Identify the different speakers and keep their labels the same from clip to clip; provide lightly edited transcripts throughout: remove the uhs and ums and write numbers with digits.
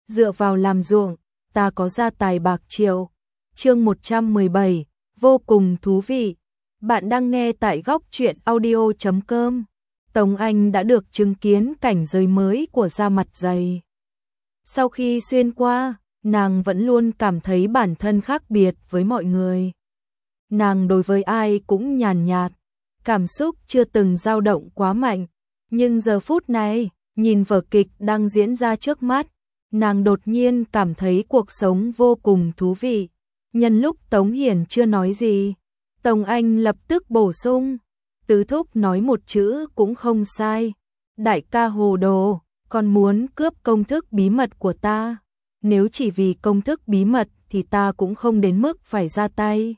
Speaker 1: dựa vào làm ruộng, ta có gia tài bạc triệu. Chương 117, vô cùng thú vị. Bạn đang nghe tại góc truyện audio.com. Tống Anh đã được chứng kiến cảnh giới mới của da mặt dày. Sau khi xuyên qua, nàng vẫn luôn cảm thấy bản thân khác biệt với mọi người. Nàng đối với ai cũng nhàn nhạt, cảm xúc chưa từng dao động quá mạnh. Nhưng giờ phút này, nhìn vở kịch đang diễn ra trước mắt, nàng đột nhiên cảm thấy cuộc sống vô cùng thú vị. Nhân lúc Tống Hiển chưa nói gì, Tống Anh lập tức bổ sung, Tứ thúc nói một chữ cũng không sai. Đại ca hồ đồ, còn muốn cướp công thức bí mật của ta. Nếu chỉ vì công thức bí mật thì ta cũng không đến mức phải ra tay.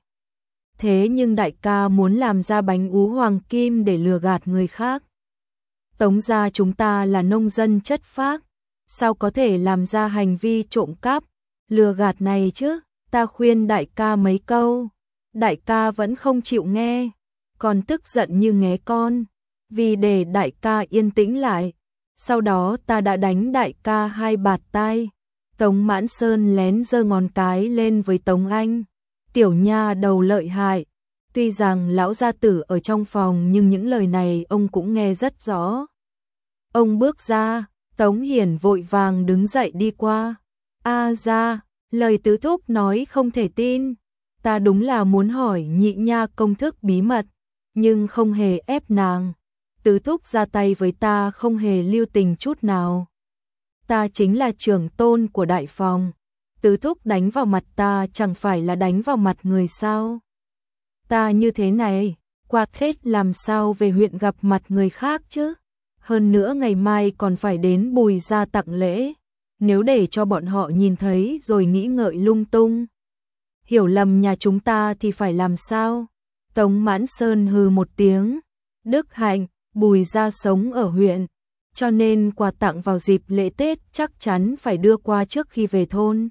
Speaker 1: Thế nhưng đại ca muốn làm ra bánh ú hoàng kim để lừa gạt người khác. Tống gia chúng ta là nông dân chất phác, sao có thể làm ra hành vi trộm cắp, lừa gạt này chứ? Ta khuyên đại ca mấy câu, đại ca vẫn không chịu nghe, còn tức giận như nghé con. Vì để đại ca yên tĩnh lại, sau đó ta đã đánh đại ca 2 bạt tai. Tống Mãn Sơn lén giơ ngón cái lên với Tống Anh. Tiểu nha đầu lợi hại. Tuy rằng lão gia tử ở trong phòng nhưng những lời này ông cũng nghe rất rõ. Ông bước ra, Tống Hiển vội vàng đứng dậy đi qua. Ra, lời tứ thúc nói không thể tin. Ta đúng là muốn hỏi nhị nha công thức bí mật, nhưng không hề ép nàng. Tứ thúc ra tay với ta không hề lưu tình chút nào. Ta chính là trưởng tôn của đại phòng. Tứ thúc đánh vào mặt ta chẳng phải là đánh vào mặt người sao? Ta như thế này, qua Tết làm sao về huyện gặp mặt người khác chứ? Hơn nữa ngày mai còn phải đến Bùi gia tặng lễ. Nếu để cho bọn họ nhìn thấy rồi nghĩ ngợi lung tung, hiểu lầm nhà chúng ta thì phải làm sao? Tống Mãn Sơn hừ một tiếng. Đức Hạnh, Bùi gia sống ở huyện, cho nên quà tặng vào dịp lễ Tết chắc chắn phải đưa qua trước khi về thôn.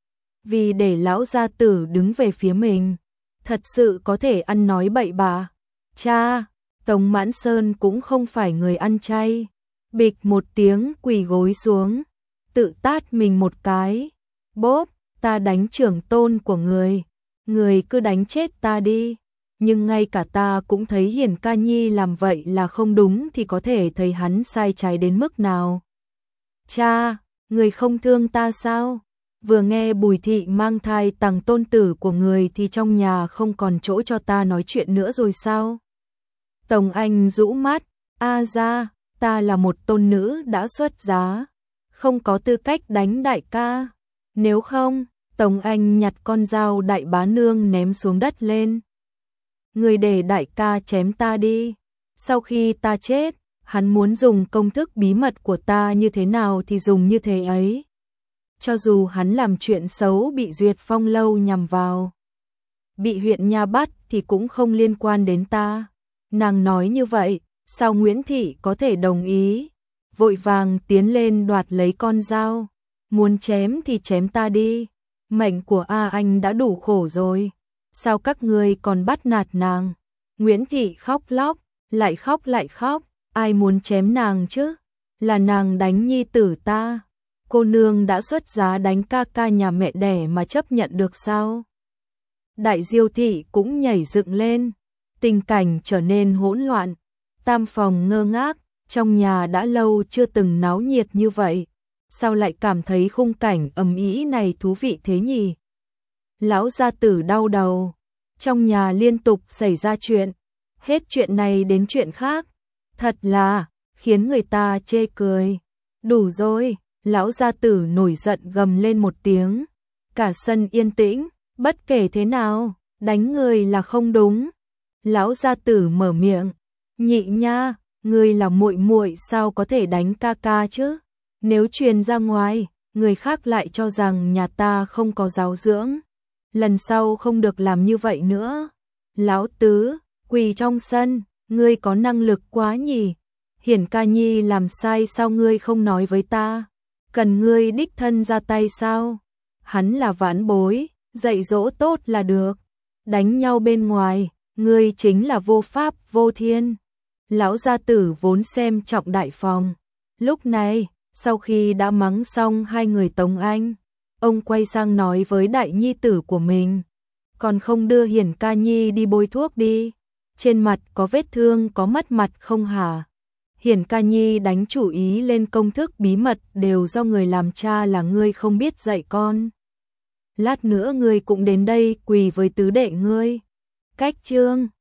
Speaker 1: Vì để lão gia tử đứng về phía mình, thật sự có thể ăn nói bậy bạ. Cha, Tống Mãn Sơn cũng không phải người ăn chay. Bịch một tiếng quỳ gối xuống, tự tát mình một cái. Bốp, ta đánh trưởng tôn của người. Người cứ đánh chết ta đi. Nhưng ngay cả ta cũng thấy Hiển ca nhi làm vậy là không đúng thì có thể thấy hắn sai trái đến mức nào. Cha, người không thương ta sao? Vừa nghe Bùi thị mang thai tằng tôn tử của người thì trong nhà không còn chỗ cho ta nói chuyện nữa rồi sao? Tống Anh rũ mắt, ra, ta là một tôn nữ đã xuất giá, không có tư cách đánh đại ca. Nếu không, Tống Anh nhặt con dao đại bá nương ném xuống đất lên. Người để đại ca chém ta đi. Sau khi ta chết, hắn muốn dùng công thức bí mật của ta như thế nào thì dùng như thế ấy. Cho dù hắn làm chuyện xấu bị Duyệt Phong lâu nhằm vào, bị huyện nha bắt thì cũng không liên quan đến ta. Nàng nói như vậy, sao Nguyễn Thị có thể đồng ý? Vội vàng tiến lên đoạt lấy con dao. Muốn chém thì chém ta đi. Mệnh của Anh đã đủ khổ rồi. Sao các ngươi còn bắt nạt nàng? Nguyễn Thị khóc lóc, lại khóc lại khóc. Ai muốn chém nàng chứ? Là nàng đánh nhi tử ta. Cô nương đã xuất giá đánh ca ca nhà mẹ đẻ mà chấp nhận được sao? Đại Diêu thị cũng nhảy dựng lên. Tình cảnh trở nên hỗn loạn. Tam phòng ngơ ngác, trong nhà đã lâu chưa từng náo nhiệt như vậy. Sao lại cảm thấy khung cảnh ầm ĩ này thú vị thế nhỉ? Lão gia tử đau đầu. Trong nhà liên tục xảy ra chuyện. Hết chuyện này đến chuyện khác. Thật là khiến người ta chê cười. Đủ rồi. Lão gia tử nổi giận gầm lên một tiếng. Cả sân yên tĩnh. Bất kể thế nào, đánh người là không đúng. Lão gia tử mở miệng. Nhị nha, ngươi là muội muội sao có thể đánh ca ca chứ? Nếu truyền ra ngoài, người khác lại cho rằng nhà ta không có giáo dưỡng. Lần sau không được làm như vậy nữa. Lão tứ, quỳ trong sân, ngươi có năng lực quá nhỉ? Hiển ca nhi làm sai sao ngươi không nói với ta? Cần ngươi đích thân ra tay sao? Hắn là vãn bối, dạy dỗ tốt là được. Đánh nhau bên ngoài, ngươi chính là vô pháp vô thiên. Lão gia tử vốn xem trọng đại phòng, lúc này Sau khi đã mắng xong hai người Tống Anh, ông quay sang nói với đại nhi tử của mình, còn không đưa Hiển ca nhi đi bôi thuốc đi, trên mặt có vết thương có mất mặt không hả? Hiển ca nhi đánh chủ ý lên công thức bí mật đều do người làm cha là ngươi không biết dạy con. Lát nữa ngươi cũng đến đây quỳ với tứ đệ ngươi. Cách chương